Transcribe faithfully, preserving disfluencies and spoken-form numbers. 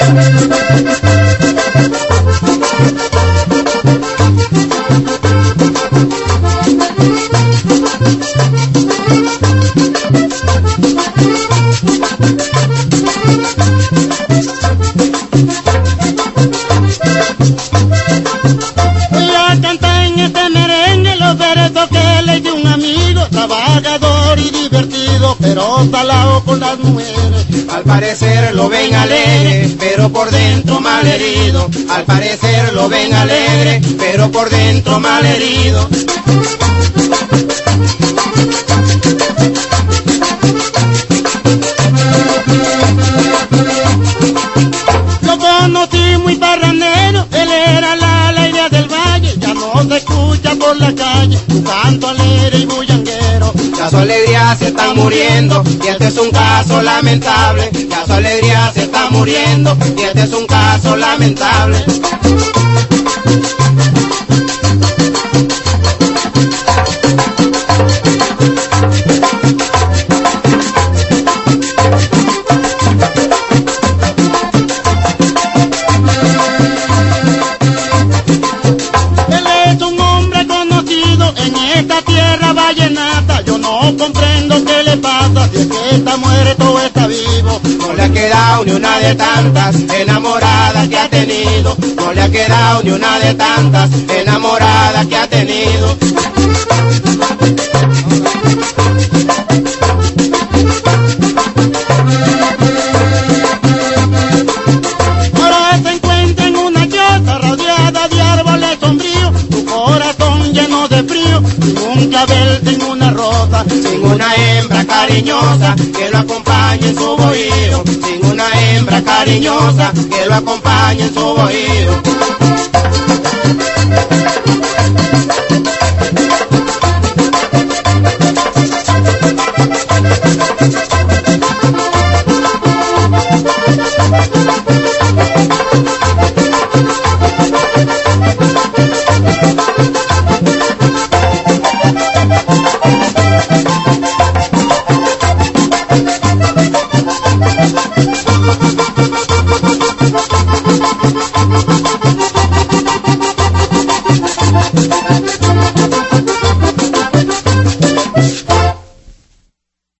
Trabajador y divertido, pero talao con las mujeres. Al parecer lo ven alegre, pero por dentro mal herido. Al parecer lo ven alegre, pero por dentro mal herido. Lo conocí muy parrandero, él era la alegría del valle. Ya no se escucha por la calle, su canto alegre y bullanguero. Ya su alegría se está muriendo y este es un caso lamentable. Ya su alegría se está muriendo y este es un caso lamentable. Él es un hombre conocido en esta tierra vallenata. Yo no comprendo qué le pasa, si es que está muerto o está vivo. No le ha quedado ni una de tantas enamoradas que ha tenido. No le ha quedado ni una de tantas enamoradas que ha tenido. Ahora se encuentra en una choza rodeada de árboles sombríos, su corazón lleno de frío, sin un clavel, sin una rosa, Sin una hembra cariñosa que lo acompañe en su bohío. Sin una hembra cariñosa que lo acompañe en su bohío.